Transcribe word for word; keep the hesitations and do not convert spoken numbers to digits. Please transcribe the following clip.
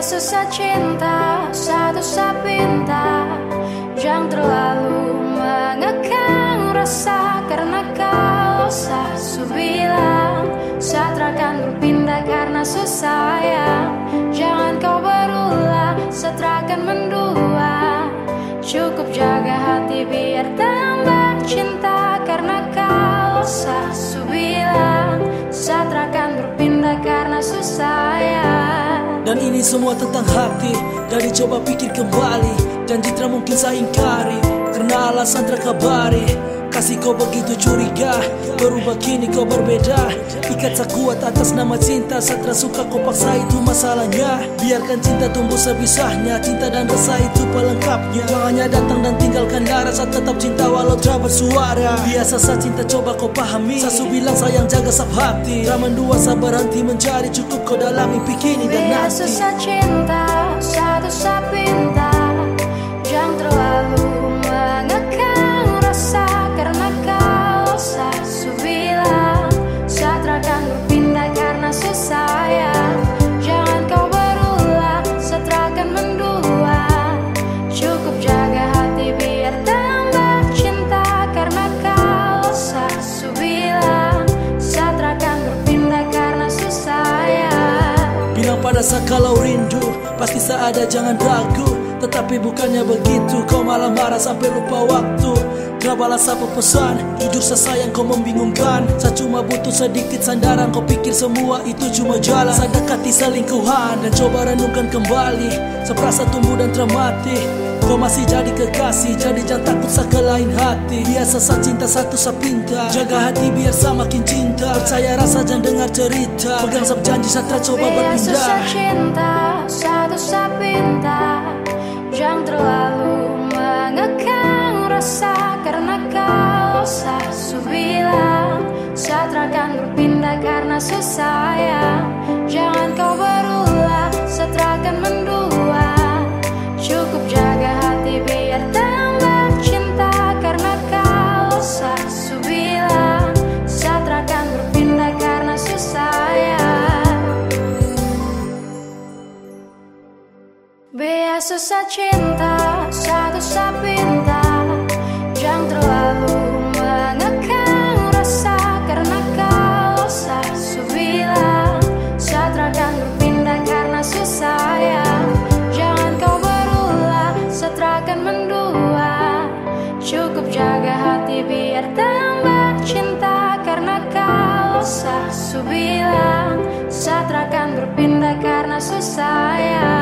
susah cinta, satu sapinta. Jangan terlalu mengekang rasa, karena kalau saya bilang Satra akan berpindah karena susah ya. Jangan kau berulah, Satra akan mendua. Cukup jaga hati biar tambah cinta, karena kalau saya bilang Satra akan berpindah karena susah ya. Dan ini semua tentang hati, jadi coba pikir kembali. Janji tak mungkin saya ingkari, karena alasan terkabari. Kasih kau begitu curiga, berubah kini kau berbeda. Ikat tak kuat atas nama cinta, Satra suka kau paksa itu masalahnya. Biarkan cinta tumbuh sebisahnya, cinta dan rasa itu pelengkapnya. Makanya datang dan tinggalkan darah, saat tetap cinta walau tak bersuara. Biasa sa cinta coba kau pahami, Sasu bilang sayang jaga sab hati. Tak mendua sa berhenti mencari, cukup kau dalam mimpi kini dan nanti. Biasa cinta, satu sapinta. Jangan terlalu mengekang rasa, karena kalau saya bilang Satra akan berpindah karena susah ya. Jangan kau berulah, Satra akan mendua. Cukup jaga hati biar tambah cinta, karena kalau saya bilang Satra akan berpindah karena susah ya. Bilang pada saya kalau rindu, pasti saya ada jangan ragu. Tetapi bukannya begitu, kau malah marah sampai lupa waktu. Gak balas apa pesan, jujur saya sayang kau membingungkan. Saya cuma butuh sedikit sandaran, kau pikir semua itu cuma jalan. Saya dekati selingkuhan dan coba renungkan kembali. Seperasa tumbuh dan termati, kau masih jadi kekasih, jadi jangan takut saya ke lain hati. Biasa saya cinta satu saya pinta, jaga hati biar saya makin cinta. Percaya rasa jangan dengar cerita, pegang sab janji Satra coba berpindah. Biasa cinta, satu saya pinta. Jangan terlalu mengekang rasa, karena kalau saya bilang Satra akan berpindah karena susah ya. Jangan kau berulah, Satra akan mendua. Cukup jaga hati biar tambah cinta, karena kalau saya bilang Satra akan berpindah karena susah ya. Biasa susah cinta, satu sapinta. Jangan terlalu mengekang rasa, karena kalau saya bilang Satra akan berpindah karena susah ya. Jangan kau berulah, Satra akan mendua. Cukup jaga hati biar tambah cinta, karena kalau saya bilang Satra akan berpindah karena susah ya.